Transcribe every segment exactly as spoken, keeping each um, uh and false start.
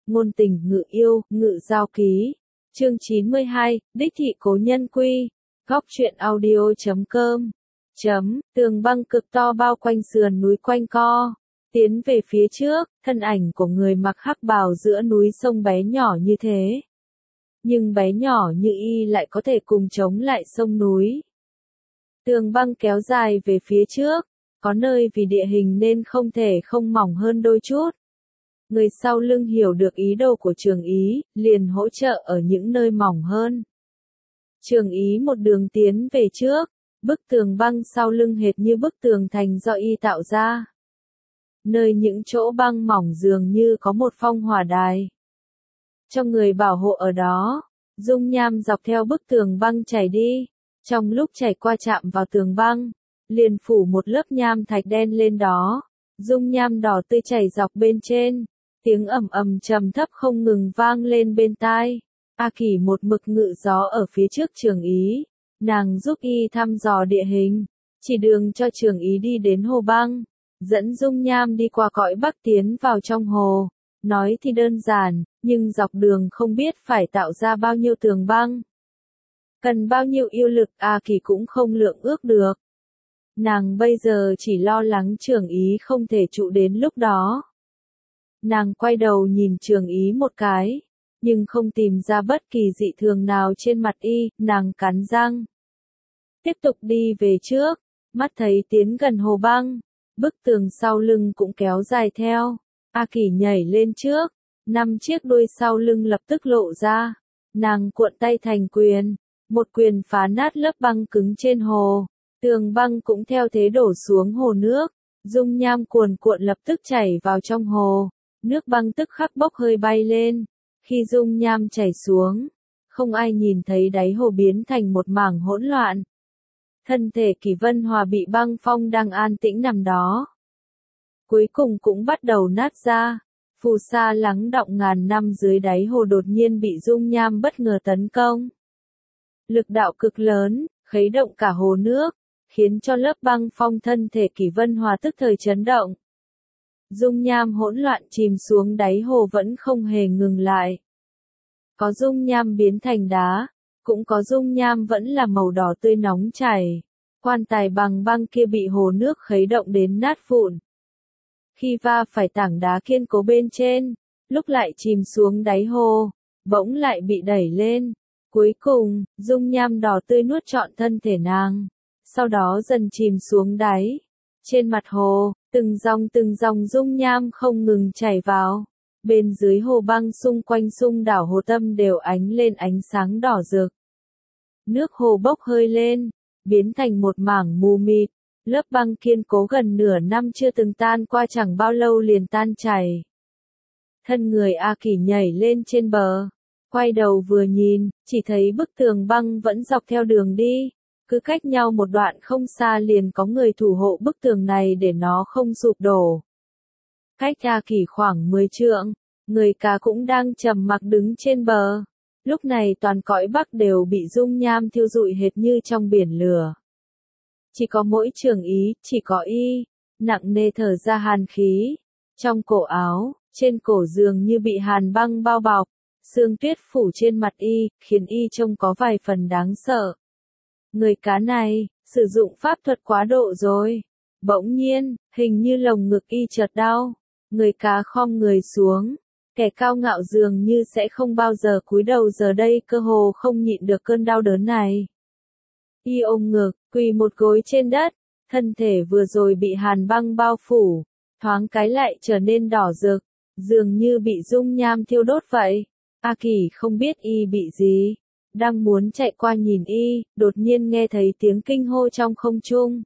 ngôn tình ngự yêu, ngự giao ký. Chương chín mươi hai, đích thị cố nhân quy. Góc truyện audio chấm com. Chấm, tường băng cực to bao quanh sườn núi quanh co. Tiến về phía trước, thân ảnh của người mặc hắc bào giữa núi sông bé nhỏ như thế. Nhưng bé nhỏ như y lại có thể cùng chống lại sông núi. Tường băng kéo dài về phía trước, có nơi vì địa hình nên không thể không mỏng hơn đôi chút. Người sau lưng hiểu được ý đồ của Trường Ý, liền hỗ trợ ở những nơi mỏng hơn. Trường Ý một đường tiến về trước, bức tường băng sau lưng hệt như bức tường thành do y tạo ra. Nơi những chỗ băng mỏng dường như có một phong hỏa đài. Trong người bảo hộ ở đó, dung nham dọc theo bức tường băng chảy đi, trong lúc chảy qua chạm vào tường băng, liền phủ một lớp nham thạch đen lên đó, dung nham đỏ tươi chảy dọc bên trên, tiếng ầm ầm trầm thấp không ngừng vang lên bên tai. A Kỳ một mực ngự gió ở phía trước Trường Ý, nàng giúp y thăm dò địa hình, chỉ đường cho Trường Ý đi đến hồ băng, dẫn dung nham đi qua cõi bắc tiến vào trong hồ. Nói thì đơn giản, nhưng dọc đường không biết phải tạo ra bao nhiêu tường băng. Cần bao nhiêu yêu lực A Kỳ cũng không lượng ước được. Nàng bây giờ chỉ lo lắng Trường Ý không thể trụ đến lúc đó. Nàng quay đầu nhìn Trường Ý một cái, nhưng không tìm ra bất kỳ dị thường nào trên mặt y, nàng cắn răng. Tiếp tục đi về trước, mắt thấy tiến gần hồ băng, bức tường sau lưng cũng kéo dài theo. A Kỳ nhảy lên trước, năm chiếc đuôi sau lưng lập tức lộ ra. Nàng cuộn tay thành quyền, một quyền phá nát lớp băng cứng trên hồ. Tường băng cũng theo thế đổ xuống hồ nước, dung nham cuồn cuộn lập tức chảy vào trong hồ. Nước băng tức khắc bốc hơi bay lên. Khi dung nham chảy xuống, không ai nhìn thấy đáy hồ biến thành một mảng hỗn loạn. Thân thể Kỷ Vân Hòa bị băng phong đang an tĩnh nằm đó. Cuối cùng cũng bắt đầu nát ra. Phù sa lắng đọng ngàn năm dưới đáy hồ đột nhiên bị dung nham bất ngờ tấn công. Lực đạo cực lớn, khuấy động cả hồ nước, khiến cho lớp băng phong thân thể Kỷ Vân Hòa tức thời chấn động. Dung nham hỗn loạn chìm xuống đáy hồ vẫn không hề ngừng lại. Có dung nham biến thành đá, cũng có dung nham vẫn là màu đỏ tươi nóng chảy. Quan tài bằng băng kia bị hồ nước khuấy động đến nát vụn. Khi va phải tảng đá kiên cố bên trên, lúc lại chìm xuống đáy hồ, bỗng lại bị đẩy lên. Cuối cùng, dung nham đỏ tươi nuốt trọn thân thể nàng, sau đó dần chìm xuống đáy. Trên mặt hồ, từng dòng từng dòng dung nham không ngừng chảy vào. Bên dưới hồ băng xung quanh xung đảo hồ tâm đều ánh lên ánh sáng đỏ rực. Nước hồ bốc hơi lên, biến thành một mảng mù mịt. Lớp băng kiên cố gần nửa năm chưa từng tan qua chẳng bao lâu liền tan chảy. Thân người A Kỳ nhảy lên trên bờ, quay đầu vừa nhìn, chỉ thấy bức tường băng vẫn dọc theo đường đi. Cứ cách nhau một đoạn không xa liền có người thủ hộ bức tường này để nó không sụp đổ. Cách A Kỳ khoảng mười trượng, người cá cũng đang trầm mặc đứng trên bờ. Lúc này toàn cõi bắc đều bị dung nham thiêu rụi hệt như trong biển lửa. Chỉ có mỗi Trường Ý, chỉ có y, nặng nề thở ra hàn khí. Trong cổ áo, trên cổ dường như bị hàn băng bao bọc, sương tuyết phủ trên mặt y, khiến y trông có vài phần đáng sợ. Người cá này, sử dụng pháp thuật quá độ rồi. Bỗng nhiên, hình như lồng ngực y chợt đau. Người cá khom người xuống. Kẻ cao ngạo dường như sẽ không bao giờ cúi đầu giờ đây cơ hồ không nhịn được cơn đau đớn này. Y ôm ngực, quỳ một gối trên đất, thân thể vừa rồi bị hàn băng bao phủ, thoáng cái lại trở nên đỏ rực, dường như bị dung nham thiêu đốt vậy. A Kỳ không biết y bị gì, đang muốn chạy qua nhìn y, đột nhiên nghe thấy tiếng kinh hô trong không trung.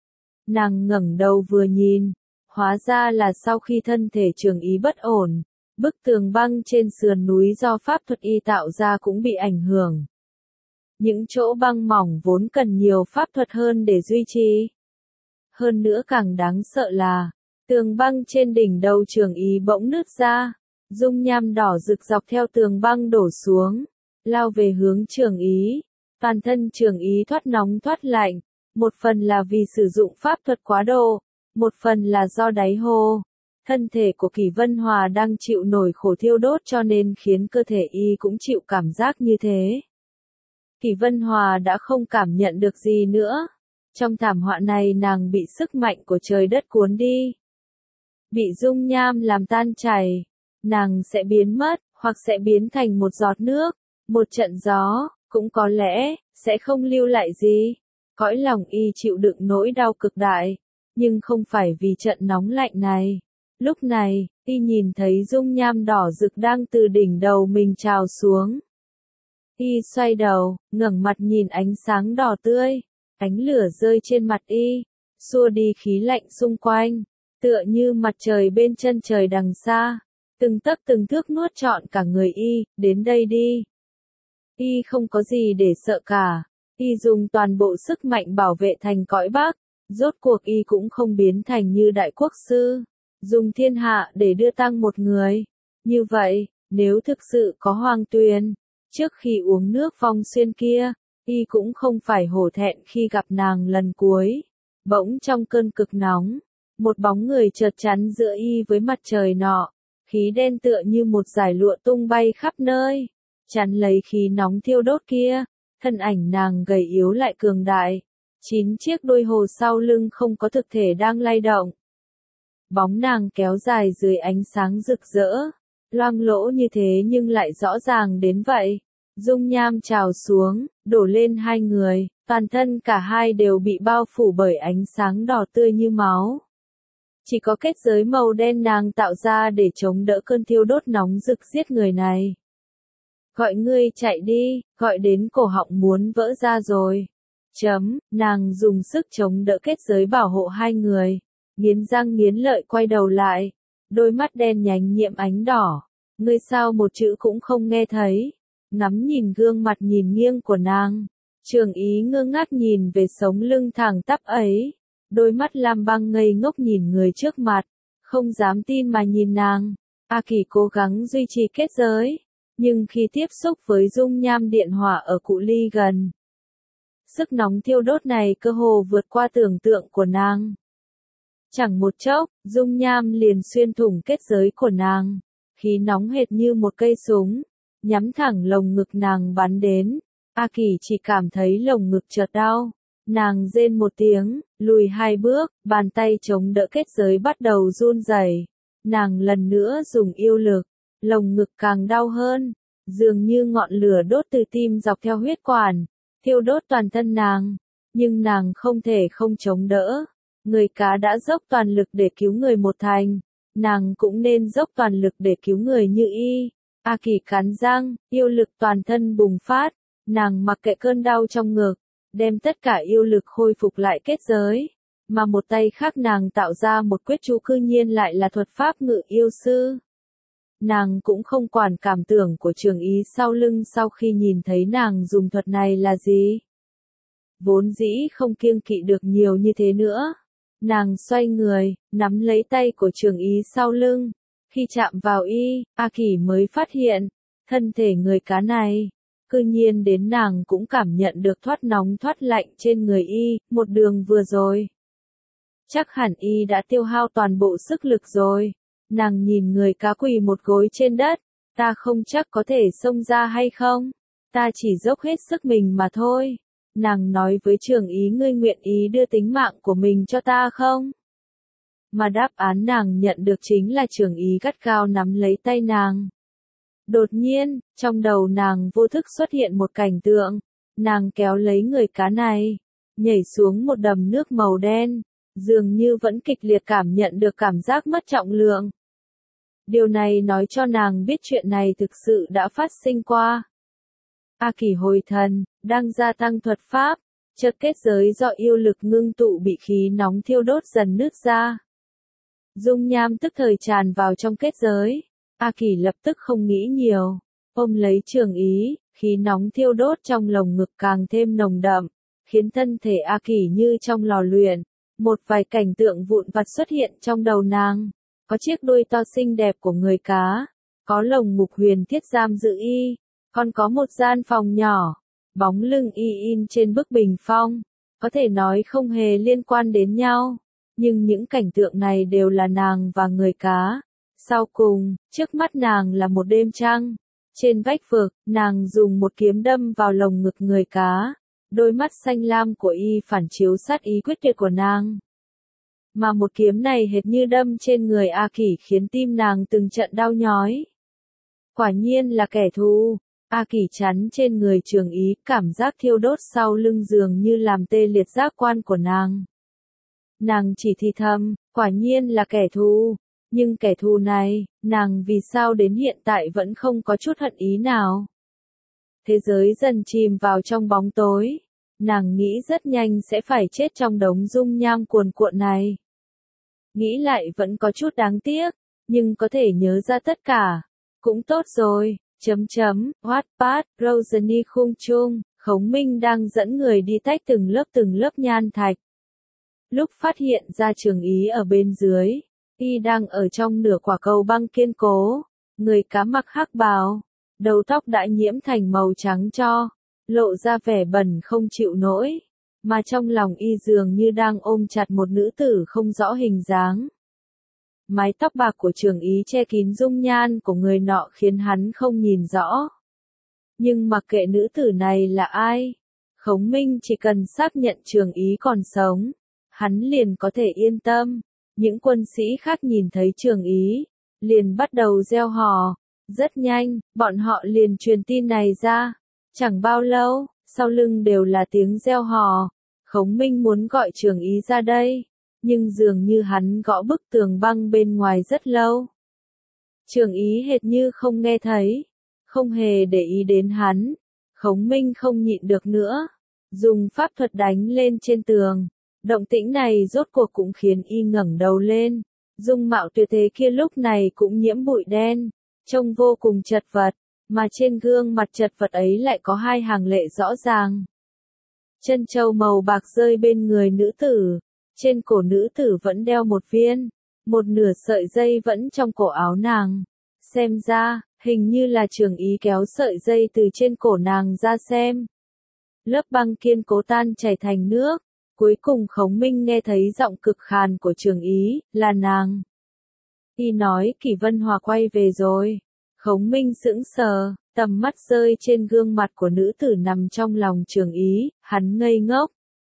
Nàng ngẩng đầu vừa nhìn, hóa ra là sau khi thân thể Trường Ý bất ổn, bức tường băng trên sườn núi do pháp thuật y tạo ra cũng bị ảnh hưởng. Những chỗ băng mỏng vốn cần nhiều pháp thuật hơn để duy trì. Hơn nữa càng đáng sợ là, tường băng trên đỉnh đầu Trường Ý bỗng nứt ra, dung nham đỏ rực dọc theo tường băng đổ xuống, lao về hướng Trường Ý. Toàn thân Trường Ý thoát nóng thoát lạnh, một phần là vì sử dụng pháp thuật quá độ, một phần là do đáy hồ. Thân thể của Kỷ Vân Hòa đang chịu nổi khổ thiêu đốt cho nên khiến cơ thể y cũng chịu cảm giác như thế. Kỷ Vân Hòa đã không cảm nhận được gì nữa. Trong thảm họa này nàng bị sức mạnh của trời đất cuốn đi. Bị dung nham làm tan chảy. Nàng sẽ biến mất, hoặc sẽ biến thành một giọt nước, một trận gió, cũng có lẽ, sẽ không lưu lại gì. Cõi lòng y chịu đựng nỗi đau cực đại, nhưng không phải vì trận nóng lạnh này. Lúc này, y nhìn thấy dung nham đỏ rực đang từ đỉnh đầu mình trào xuống. Y xoay đầu, ngẩng mặt nhìn ánh sáng đỏ tươi, ánh lửa rơi trên mặt y, xua đi khí lạnh xung quanh, tựa như mặt trời bên chân trời đằng xa, từng tấc từng thước nuốt trọn cả người y, đến đây đi. Y không có gì để sợ cả, y dùng toàn bộ sức mạnh bảo vệ thành cõi Bắc, rốt cuộc y cũng không biến thành như đại quốc sư, dùng thiên hạ để đưa tăng một người. Như vậy, nếu thực sự có Hoàng Tuyền, trước khi uống nước Phong Xuyên kia, y cũng không phải hổ thẹn khi gặp nàng lần cuối. Bỗng trong cơn cực nóng, một bóng người chợt chắn giữa y với mặt trời nọ, khí đen tựa như một dải lụa tung bay khắp nơi, chắn lấy khí nóng thiêu đốt kia. Thân ảnh nàng gầy yếu lại cường đại, chín chiếc đuôi hồ sau lưng không có thực thể đang lay động. Bóng nàng kéo dài dưới ánh sáng rực rỡ, loang lỗ như thế nhưng lại rõ ràng đến vậy. Dung nham trào xuống, đổ lên hai người, toàn thân cả hai đều bị bao phủ bởi ánh sáng đỏ tươi như máu. Chỉ có kết giới màu đen nàng tạo ra để chống đỡ cơn thiêu đốt nóng rực giết người này. Gọi ngươi chạy đi, gọi đến cổ họng muốn vỡ ra rồi. Chấm, nàng dùng sức chống đỡ kết giới bảo hộ hai người, nghiến răng nghiến lợi quay đầu lại, đôi mắt đen nhánh nhiễm ánh đỏ. Ngươi sao một chữ cũng không nghe thấy? Ngắm nhìn gương mặt nhìn nghiêng của nàng, Trường Ý ngơ ngác nhìn về sống lưng thẳng tắp ấy, đôi mắt lam băng ngây ngốc nhìn người trước mặt, không dám tin mà nhìn nàng. A Kỳ cố gắng duy trì kết giới, nhưng khi tiếp xúc với dung nham điện hỏa ở cự ly gần, sức nóng thiêu đốt này cơ hồ vượt qua tưởng tượng của nàng. Chẳng một chốc, dung nham liền xuyên thủng kết giới của nàng, khí nóng hệt như một cây súng, nhắm thẳng lồng ngực nàng bắn đến. A Kỳ chỉ cảm thấy lồng ngực chợt đau, nàng rên một tiếng, lùi hai bước, bàn tay chống đỡ kết giới bắt đầu run rẩy. Nàng lần nữa dùng yêu lực, lồng ngực càng đau hơn, dường như ngọn lửa đốt từ tim dọc theo huyết quản, thiêu đốt toàn thân nàng, nhưng nàng không thể không chống đỡ. Người cá đã dốc toàn lực để cứu người một thành, nàng cũng nên dốc toàn lực để cứu người như y. A Kỳ cắn răng, yêu lực toàn thân bùng phát, nàng mặc kệ cơn đau trong ngực, đem tất cả yêu lực khôi phục lại kết giới, mà một tay khác nàng tạo ra một quyết chú cư nhiên lại là thuật pháp ngự yêu sư. Nàng cũng không quản cảm tưởng của Trường Ý sau lưng sau khi nhìn thấy nàng dùng thuật này là gì. Vốn dĩ không kiêng kỵ được nhiều như thế nữa. Nàng xoay người, nắm lấy tay của Trường Ý sau lưng. Khi chạm vào y, A Kỳ mới phát hiện, thân thể người cá này, cư nhiên đến nàng cũng cảm nhận được thoát nóng thoát lạnh trên người y, một đường vừa rồi. Chắc hẳn y đã tiêu hao toàn bộ sức lực rồi. Nàng nhìn người cá quỳ một gối trên đất, ta không chắc có thể xông ra hay không, ta chỉ dốc hết sức mình mà thôi. Nàng nói với Trường Ý ngươi nguyện ý đưa tính mạng của mình cho ta không? Mà đáp án nàng nhận được chính là Trường Ý gắt gao nắm lấy tay nàng. Đột nhiên, trong đầu nàng vô thức xuất hiện một cảnh tượng, nàng kéo lấy người cá này, nhảy xuống một đầm nước màu đen, dường như vẫn kịch liệt cảm nhận được cảm giác mất trọng lượng. Điều này nói cho nàng biết chuyện này thực sự đã phát sinh qua. A Kỳ hồi thần, đang gia tăng thuật pháp, chợt kết giới do yêu lực ngưng tụ bị khí nóng thiêu đốt dần nứt ra. Dung nham tức thời tràn vào trong kết giới. A Kỳ lập tức không nghĩ nhiều, ôm lấy Trường Ý, khí nóng thiêu đốt trong lồng ngực càng thêm nồng đậm, khiến thân thể A Kỳ như trong lò luyện. Một vài cảnh tượng vụn vặt xuất hiện trong đầu nàng, có chiếc đuôi to xinh đẹp của người cá, có lồng ngục huyền thiết giam giữ y, còn có một gian phòng nhỏ, bóng lưng y in trên bức bình phong, có thể nói không hề liên quan đến nhau, Nhưng những cảnh tượng này đều là nàng và người cá. Sau cùng, trước mắt nàng là một đêm trăng. Trên vách vực, nàng dùng một kiếm đâm vào lồng ngực người cá. Đôi mắt xanh lam của y phản chiếu sát ý quyết tuyệt của nàng. Mà một kiếm này hệt như đâm trên người A Kỷ khiến tim nàng từng trận đau nhói. Quả nhiên là kẻ thù. A Kỷ chắn trên người Trường Ý, cảm giác thiêu đốt sau lưng dường như làm tê liệt giác quan của nàng. Nàng chỉ thì thầm, quả nhiên là kẻ thù. Nhưng kẻ thù này, nàng vì sao đến hiện tại vẫn không có chút hận ý nào. Thế giới dần chìm vào trong bóng tối. Nàng nghĩ rất nhanh sẽ phải chết trong đống dung nham cuồn cuộn này. Nghĩ lại vẫn có chút đáng tiếc, nhưng có thể nhớ ra tất cả. Cũng tốt rồi, chấm chấm, Wattpad, Rosany Khung Chung, Khống Minh đang dẫn người đi tách từng lớp từng lớp nhan thạch. Lúc phát hiện ra Trường Ý ở bên dưới, y đang ở trong nửa quả cầu băng kiên cố, người cá mặc hắc bào, đầu tóc đã nhiễm thành màu trắng tro, lộ ra vẻ bẩn không chịu nổi, mà trong lòng y dường như đang ôm chặt một nữ tử không rõ hình dáng. Mái tóc bạc của Trường Ý che kín dung nhan của người nọ khiến hắn không nhìn rõ. Nhưng mặc kệ nữ tử này là ai, Khống Minh chỉ cần xác nhận Trường Ý còn sống, hắn liền có thể yên tâm. Những quân sĩ khác nhìn thấy Trường Ý, liền bắt đầu reo hò. Rất nhanh, bọn họ liền truyền tin này ra. Chẳng bao lâu, sau lưng đều là tiếng reo hò. Khống Minh muốn gọi Trường Ý ra đây, nhưng dường như hắn gõ bức tường băng bên ngoài rất lâu. Trường Ý hệt như không nghe thấy, không hề để ý đến hắn. Khống Minh không nhịn được nữa, dùng pháp thuật đánh lên trên tường. Động tĩnh này rốt cuộc cũng khiến y ngẩng đầu lên. Dung mạo tuyệt thế kia lúc này cũng nhiễm bụi đen, trông vô cùng chật vật, mà trên gương mặt chật vật ấy lại có hai hàng lệ rõ ràng. Chân châu màu bạc rơi bên người nữ tử, trên cổ nữ tử vẫn đeo một viên, một nửa sợi dây vẫn trong cổ áo nàng. Xem ra, hình như là Trường Ý kéo sợi dây từ trên cổ nàng ra xem. Lớp băng kiên cố tan chảy thành nước. Cuối cùng Khống Minh nghe thấy giọng cực khàn của Trường Ý, là nàng. Y nói Kỷ Vân Hòa quay về rồi. Khống Minh sững sờ, tầm mắt rơi trên gương mặt của nữ tử nằm trong lòng Trường Ý, hắn ngây ngốc.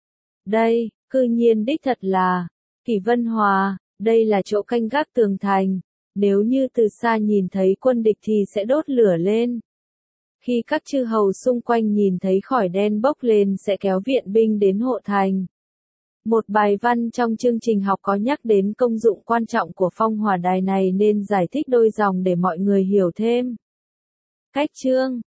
Đây, cư nhiên đích thật là Kỷ Vân Hòa, đây là chỗ canh gác tường thành. Nếu như từ xa nhìn thấy quân địch thì sẽ đốt lửa lên. Khi các chư hầu xung quanh nhìn thấy khói đen bốc lên sẽ kéo viện binh đến hộ thành. Một bài văn trong chương trình học có nhắc đến công dụng quan trọng của phong hỏa đài này nên giải thích đôi dòng để mọi người hiểu thêm. Cách chương